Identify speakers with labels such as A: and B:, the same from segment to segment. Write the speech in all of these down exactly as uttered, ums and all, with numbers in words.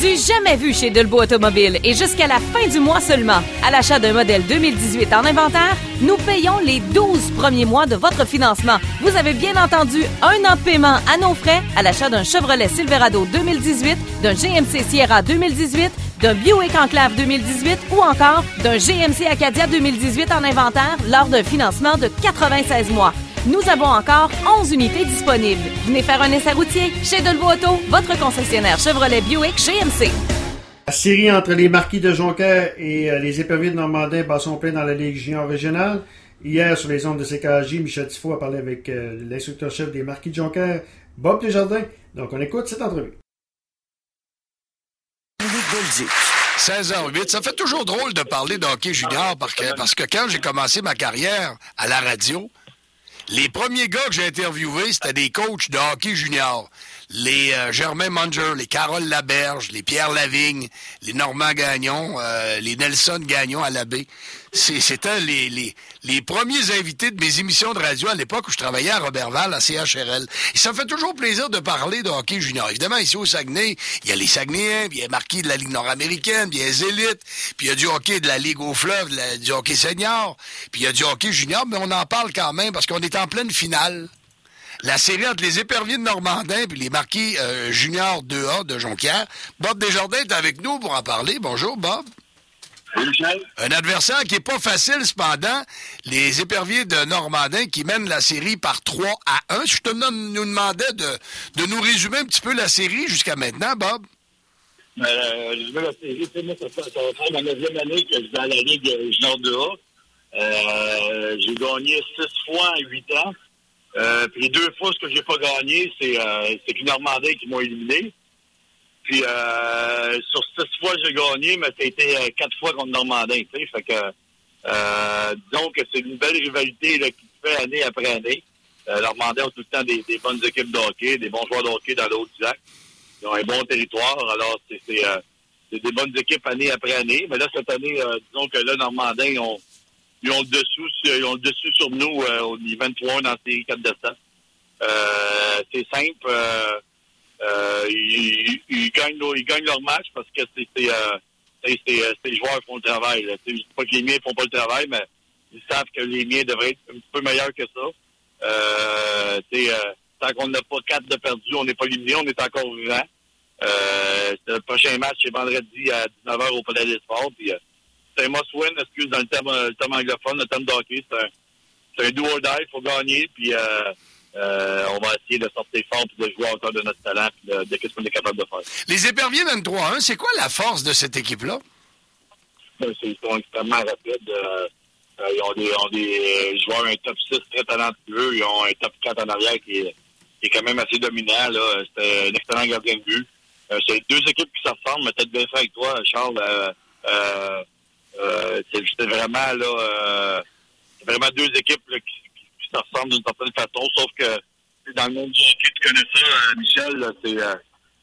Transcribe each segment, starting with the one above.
A: Du jamais vu chez Delbo Automobile et jusqu'à la fin du mois seulement. À l'achat d'un modèle deux mille dix-huit en inventaire, nous payons les douze premiers mois de votre financement. Vous avez bien entendu, un an de paiement à nos frais à l'achat d'un Chevrolet Silverado deux mille dix-huit, d'un G M C Sierra deux mille dix-huit, d'un Buick Enclave deux mille dix-huit ou encore d'un G M C Acadia deux mille dix-huit en inventaire lors d'un financement de quatre-vingt-seize mois. Nous avons encore onze unités disponibles. Venez faire un essai routier chez Delbo Auto, votre concessionnaire Chevrolet Buick G M C.
B: La série entre les Marquis de Jonquière et euh, les Éperviers de Normandin bat son plein dans la Ligue junior régionale. Hier, sur les ondes de C K A J, Michel Tifo a parlé avec euh, l'instructeur-chef des Marquis de Jonquière, Bob Desjardins. Donc, on écoute cette entrevue.
C: seize heures huit, ça fait toujours drôle de parler de hockey junior parce que, parce que quand j'ai commencé ma carrière à la radio, les premiers gars que j'ai interviewés, c'était des coachs de hockey junior. Les euh, Germain Munger, les Carole Laberge, les Pierre Lavigne, les Normand Gagnon, euh, les Nelson Gagnon à la baie. C'est, c'était les, les, les premiers invités de mes émissions de radio à l'époque où je travaillais à Robertval, à C H R L. Et ça me fait toujours plaisir de parler de hockey junior. Évidemment, ici au Saguenay, il y a les Saguenayens, puis il y a les Marquis de la Ligue nord-américaine, puis il y a les élites, puis il y a du hockey de la Ligue au fleuve, de la, du hockey senior, puis il y a du hockey junior, mais on en parle quand même parce qu'on est en pleine finale. La série entre les Éperviers de Normandin puis les Marquis euh, junior deux A de Jonquière. Bob Desjardins est avec nous pour en parler. Bonjour, Bob.
D: Oui, Michel.
C: Un adversaire qui est pas facile, cependant. Les Éperviers de Normandin qui mènent la série par trois à un. Je te demande, nous demandais de, de nous résumer un petit peu la série jusqu'à maintenant, Bob.
D: Euh, résumer la série, tu sais, moi, ça fait, ça va faire ma neuvième année que je suis dans la Ligue junior deux A. Euh, j'ai gagné six fois en huit ans. Euh, puis les deux fois, ce que j'ai pas gagné, c'est, euh, c'est les Normandins qui m'ont éliminé. Puis euh, sur six fois, j'ai gagné, mais ça a été euh, quatre fois contre Normandin, tu sais. Fait que, euh, disons que c'est une belle rivalité là, qui se fait année après année. Euh, Normandin ont tout le temps des, des bonnes équipes de hockey, des bons joueurs de hockey dans le Haut-du-Lac. Ils ont un bon territoire, alors c'est, c'est, euh, c'est des bonnes équipes année après année. Mais là, cette année, euh, disons que là, Normandin, ils ont Ils ont le dessous, ils ont le dessus sur nous euh, au niveau vingt-trois dans la série quatre décembre. Euh, c'est simple. Euh, euh, ils, ils, gagnent, ils gagnent leur match parce que c'est, c'est, euh, c'est, c'est, c'est les joueurs qui font le travail. Là. Je ne dis pas que les miens ne font pas le travail, mais ils savent que les miens devraient être un petit peu meilleurs que ça. Euh, euh, tant qu'on n'a pas quatre de perdus, on n'est pas éliminé, on est encore vivant. Euh, le prochain match, c'est vendredi à dix-neuf heures au Palais des Sports. Puis, euh, c'est un must-win, excuse, dans le terme, le terme anglophone, le terme de hockey. C'est un, c'est un do or die, il faut gagner, puis euh, euh, on va essayer de sortir fort et de jouer encore de notre talent et de, de ce qu'on est capable de faire.
C: Les Éperviers mènent trois à un, c'est quoi la force de cette équipe-là?
D: C'est, ils sont extrêmement rapides. Euh, ils ont des, ont des joueurs, un top six très talentueux, ils ont un top quatre en arrière qui est, qui est quand même assez dominant. Là. C'est un excellent gardien de but. Euh, c'est deux équipes qui se ressemblent, mais peut-être bien fait avec toi, Charles. Euh, euh, Euh, c'est, c'est vraiment là euh, c'est vraiment deux équipes là, qui, qui, qui se ressemblent d'une certaine façon, sauf que dans le monde du hockey, tu connais ça, euh, Michel, là, c'est euh,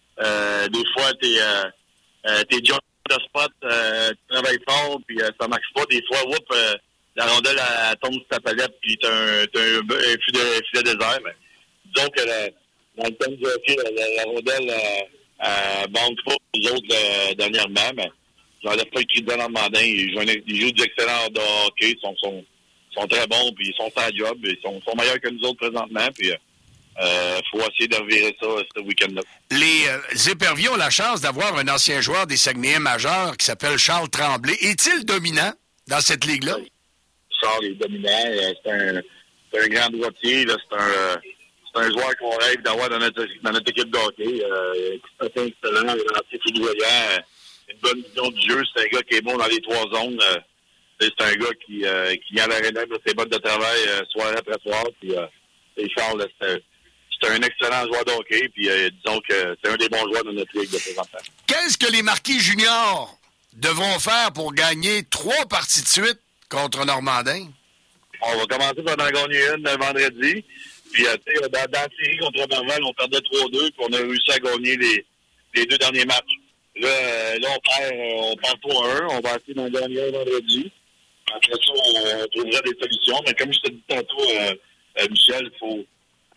D: euh, des fois t'es euh, euh, t'es John de spot, euh, tu travailles fort, puis euh, ça marche pas, des fois, whoop, euh, la rondelle elle, elle tombe sur ta palette, puis t'as un, t'as un, un filet, filet désert, mais disons que la, dans le thème du hockey, la, la, la rondelle euh, euh, banque pas aux autres euh, dernièrement, mais j'enlève pas le cri de Normandin. Ils jouent, ils jouent du excellent de hockey. Ils sont, sont, sont très bons, puis ils sont à la job. Ils sont, sont meilleurs que nous autres présentement. Puis, euh, faut essayer de revirer ça ce week-end-là.
C: Les euh, Éperviers ont la chance d'avoir un ancien joueur des Saguenayens majeurs qui s'appelle Charles Tremblay. Est-il dominant dans cette ligue-là?
D: Charles est dominant. C'est un, c'est un grand droitier. Là. C'est, un, c'est un joueur qu'on rêve d'avoir dans notre, dans notre équipe de hockey. Euh, c'est excellent. Il est assez foudroyant. Une bonne vision du jeu. C'est un gars qui est bon dans les trois zones. Euh, c'est un gars qui, euh, qui vient à l'aréna de ses bottes de travail euh, soir après soir. Puis, euh, c'est Charles, c'est, c'est un excellent joueur de hockey. Puis, euh, disons que c'est un des bons joueurs de notre ligue de présentement.
C: Qu'est-ce que les Marquis juniors devront faire pour gagner trois parties de suite contre Normandin?
D: On va commencer par en gagner une le vendredi. Puis, euh, tu sais, dans, dans la série contre Robertval, on perdait trois deux. Puis, on a réussi à gagner les, les deux derniers matchs. Là, euh, là, on perd, on perd trois à un. On va essayer d'en gagner un vendredi. Après ça, on, on trouvera des solutions. Mais comme je te dis tantôt, euh, euh, Michel, il faut,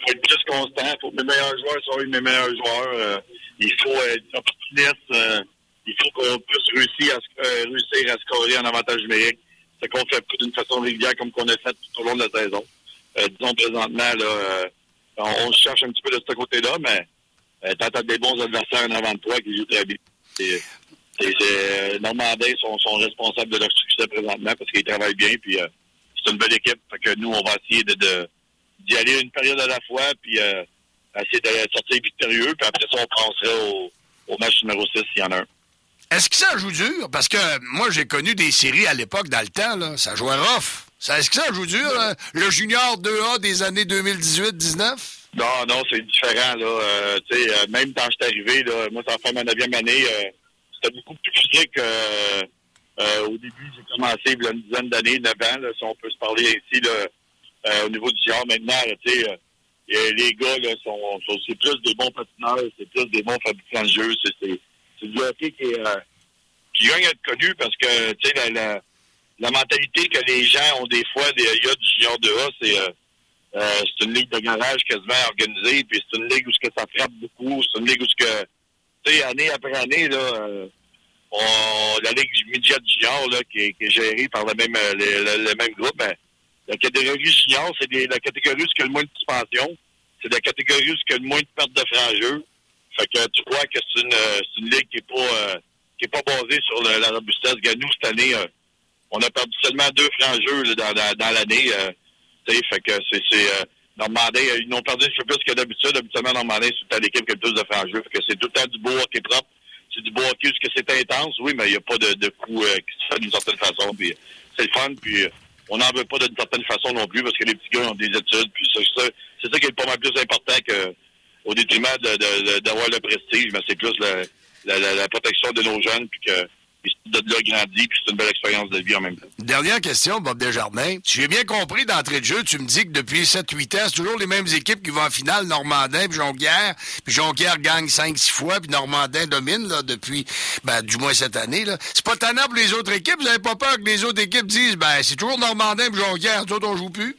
D: faut être plus constant. Il faut que mes meilleurs joueurs soient mes meilleurs joueurs. Euh, il faut être opportuniste. Euh, il faut qu'on puisse réussir à, euh, réussir à scorer en avantage numérique. C'est qu'on fait d'une façon régulière comme qu'on a fait tout au long de la saison. Euh, disons présentement, là, euh, on, on se cherche un petit peu de ce côté-là, mais euh, t'entends des bons adversaires en avant de toi qui jouent très bien. Et, et, et, Normandais sont, sont responsables de leur succès présentement parce qu'ils travaillent bien, puis euh, c'est une belle équipe. Fait que nous, on va essayer de, de d'y aller une période à la fois, puis euh, essayer de sortir victorieux, puis après ça, on penserait au, au match numéro six s'il y en a un.
C: Est-ce que ça joue dur? Parce que moi, j'ai connu des séries à l'époque, dans le temps, là, ça jouait rough. Ça, est-ce que ça joue dur, là? Le junior deux A des années deux mille dix-huit dix-neuf?
D: Non, non, c'est différent, là. Euh, tu sais, euh, même quand j'étais arrivé, là, moi, ça fait ma neuvième année, euh, c'était beaucoup plus physique. Euh, euh, au début, j'ai commencé il y a une dizaine d'années, neuf ans, là, si on peut se parler ainsi, là, euh, au niveau du genre. Maintenant, tu sais, euh, les gars, là, sont, sont, c'est plus des bons patineurs, c'est plus des bons fabricants de jeux, c'est, c'est, c'est du hockey qui, est, euh, qui gagne à être connu parce que, tu sais, la, la, la mentalité que les gens ont des fois, il y a du junior deux A, c'est... Euh, Euh, c'est une ligue de garage quasiment organisée, puis c'est une ligue où ce que ça frappe beaucoup, c'est une ligue où ce que, tu sais, année après année, là, euh, on, la ligue midget junior, là, qui est, qui est gérée par le même, le, le, le même groupe, ben, la catégorie junior, c'est des, la catégorie où il y a le moins de suspension, c'est la catégorie où il y a le moins de perte de franc jeu. Fait que tu vois que c'est une, c'est une ligue qui est pas, euh, qui est pas basée sur le, la robustesse. Nous, cette année, euh, on a perdu seulement deux francs jeu là, dans, dans, dans l'année. Euh, Fait que c'est, c'est euh, Normandais, ils n'ont perdu un peu plus que d'habitude. Habituellement, Normandais, c'est tout le temps l'équipe qui a le plus de francs jeu. Fait que c'est tout le temps du beau hockey propre. C'est du beau hockey parce que c'est intense, oui, mais il n'y a pas de, de coup euh, qui se fait d'une certaine façon. Puis c'est le fun, puis euh, on n'en veut pas d'une certaine façon non plus parce que les petits gars ont des études. Puis ça, ça, c'est ça qui est pas mal plus important que au détriment de, de, de, d'avoir le prestige, mais c'est plus la, la, la, la protection de nos jeunes, puis que puis de là grandi, puis c'est une belle expérience de vie en même temps.
C: Dernière question, Bob Desjardins. Si j'ai bien compris d'entrée de jeu, tu me dis que depuis sept huit ans, c'est toujours les mêmes équipes qui vont en finale, Normandin puis Jonquière. Puis Jonquière gagne cinq six fois, puis Normandin domine là, depuis, ben, du moins cette année. Là. C'est pas tannant pour les autres équipes? Vous n'avez pas peur que les autres équipes disent, ben, c'est toujours Normandin puis Jonquière, nous autres, on joue plus?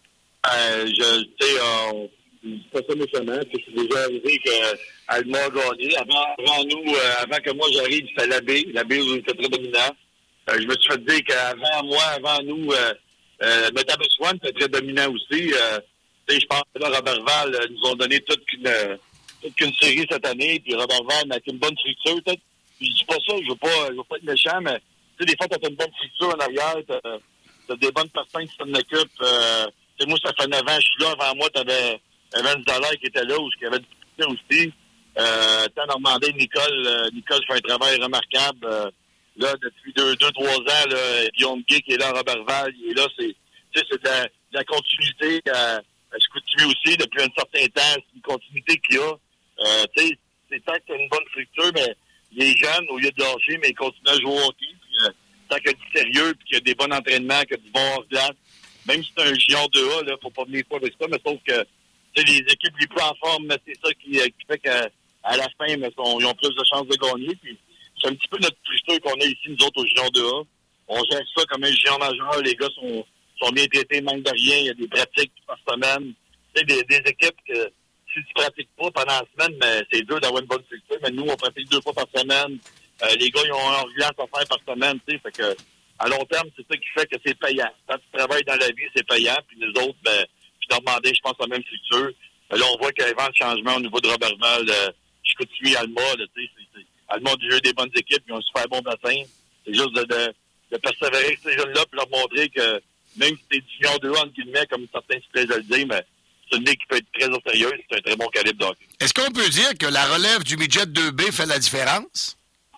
D: Euh, je, tu sais, euh, c'est pas ça méchamment, puis c'est déjà arrivé que Alma a gagné. Avant, avant nous, euh, avant que moi j'arrive, c'était l'abbé. L'abbé était très dominant. Euh, je me suis fait dire qu'avant moi, avant nous, euh, euh, Métabessoine était très dominant aussi. Euh, tu sais, je pense que là, Robertval euh, nous ont donné toute une, euh, toute une série cette année, puis Robertval avec une bonne structure, peut-être. Puis je dis pas ça, je veux pas, je veux pas être méchant, mais tu sais, des fois, t'as une bonne structure en arrière, t'as, t'as des bonnes personnes qui s'en occupent. Euh, tu sais, moi, ça fait neuf ans, je suis là. Avant moi, t'avais Evan Dallaire qui était là, où il y avait du aussi. Euh, tant Normandais, Nicole, euh, Nicole fait un travail remarquable. Euh, là, depuis deux, deux, trois ans, là, Guillaume Gay qui est là à Robertval, il est là, c'est, c'est de la, de la continuité à, à Chicoutimi aussi, depuis un certain temps, c'est une continuité qu'il y a. Euh, tu sais, c'est tant que tu as une bonne structure, mais les jeunes, au lieu de lâcher, mais ils continuent à jouer au hockey, puis euh, tant qu'il y a du sérieux, puis qu'il y a des bons entraînements, qu'il y a du bon hors-glace, même si c'est un junior deux A, là, faut pas venir pas avec ça, mais sauf que les équipes les plus en forme, mais c'est ça qui, qui fait qu'à à la fin, mais sont, ils ont plus de chances de gagner. Puis c'est un petit peu notre structure qu'on a ici, nous autres, au junior deux A. On gère ça comme un junior majeur. Les gars sont, sont bien traités, manque de rien. Il y a des pratiques par semaine. Tu sais, des, des équipes que si tu pratiques pas pendant la semaine, mais c'est dur d'avoir une bonne structure. Mais nous, on pratique deux fois par semaine. Euh, les gars, ils ont un glace à faire par semaine. Tu sais, fait que à long terme, c'est ça qui fait que c'est payant. Quand tu travailles dans la vie, c'est payant. Puis nous autres, ben, puis demander, je pense, la même structure. Là, on voit qu'il y a un changement au niveau de Robertval. Euh, Chicoutimi, Alma, là, tu sais, c'est, c'est, Alma a déjà des bonnes équipes, ils ont un super bon bassin. C'est juste de, de, de persévérer avec ces jeunes-là puis leur montrer que même si t'es junior deux A, entre guillemets, comme certains se plaisent à le dire, mais c'est une ligue qui peut être très au sérieux, c'est un très bon calibre de hockey.
C: Est-ce qu'on peut dire que la relève du midget deux B fait la différence?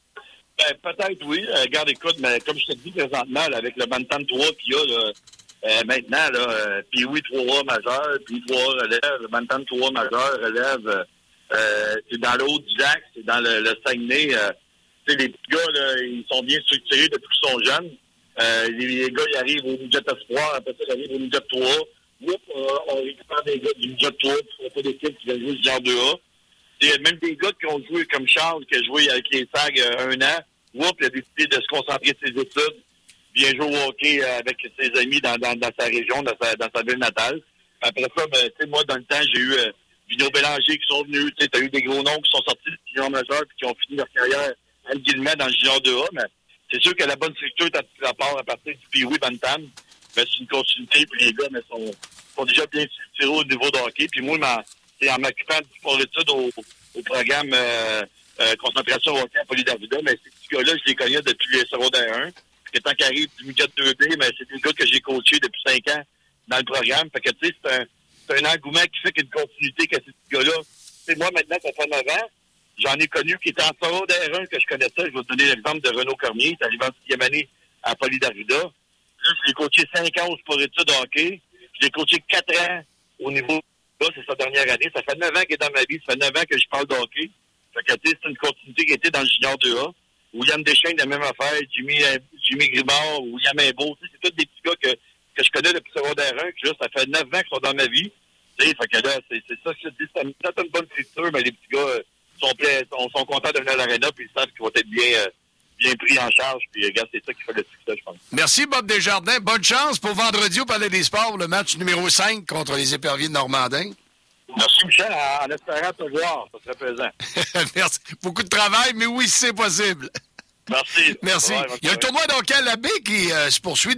D: Ben, peut-être, oui. Euh, regarde, écoute, mais comme je te dis présentement, là, avec le Bantam trois qu'il y a, là, euh, maintenant, là, euh, puis oui, trois A majeur, puis trois A relève, le Bantam trois majeur relève, euh, Euh, c'est dans le haut du lac, c'est dans le, le Saguenay. Euh, tu sais, les petits gars, là, ils sont bien structurés depuis qu'ils sont jeunes. Euh, les, les gars, ils arrivent au midget espoir, après ça, ils arrivent au midget trois A. Oups, euh, on récupère des gars du midget trois A, puis on fait pas d'équipe qui viennent jouer du genre deux A. Il y a même des gars qui ont joué comme Charles, qui a joué avec les Sags euh, un an. Oups, il a décidé de se concentrer sur ses études, bien jouer au hockey euh, avec ses amis dans, dans, dans sa région, dans sa, dans sa ville natale. Après ça, ben, tu sais, moi, dans le temps, j'ai eu euh, Vino Bélanger qui sont venus. Tu sais, t'as eu des gros noms qui sont sortis du junior majeur puis qui ont fini leur carrière, entre guillemets, dans le junior deux A. Mais c'est sûr que la bonne structure, t'as à part à partir du Pee-Wee Bantam, ben, c'est une continuité. Puis les gars, mais sont, sont déjà bien tirés au niveau de hockey. Puis moi, ma, en m'occupant du sport-études au, au programme euh, euh, concentration hockey à Polydarvida, mais ces petits gars-là, je les connais depuis le secondaire un. Puis tant qu'arrive du midget deux B, mais c'est des gars que j'ai coachés depuis cinq ans dans le programme. Fait que, tu sais, c'est un, c'est un engouement qui fait qu'il y a une continuité que ces petits gars-là. Tu sais, moi, maintenant, ça fait neuf ans, j'en ai connu qui étaient en secondaire un que je connaissais. Je vais te donner l'exemple de Renaud Cormier. Il est arrivé en sixième année à Polydarvida. Là, je l'ai coaché cinq ans au sport-études de hockey. Je l'ai coaché quatre ans au niveau là, c'est sa dernière année. Ça fait neuf ans qu'il est dans ma vie. Ça fait neuf ans que je parle de hockey. Fait que, tu sais, c'est une continuité qui était dans le junior deux A. William Deschênes, la même affaire. Jimmy, euh, Jimmy Grimard, William Imbeau. Tu sais, c'est tous des petits gars que, que je connais depuis secondaire un. Que là, ça fait neuf ans qu'ils sont dans ma vie. Tu sais, fait que là, c'est, c'est ça que je te dis. Ça me donne une bonne structure, mais les petits gars euh, sont, pleins, sont, sont contents de venir à l'aréna puis ils savent qu'ils vont être bien, euh, bien pris en charge. Puis, regarde, c'est ça qui fait le succès, je pense.
C: Merci, Bob Desjardins. Bonne chance pour vendredi au Palais des Sports, le match numéro cinq contre les Éperviers de Normandin.
D: Merci, Michel. En, en espérant te voir, ça serait plaisant.
C: Merci. Beaucoup de travail, mais oui, c'est possible.
D: Merci.
C: Merci.
D: Ouais,
C: Il y a le tournoi d'hockey à la baie qui euh, se poursuit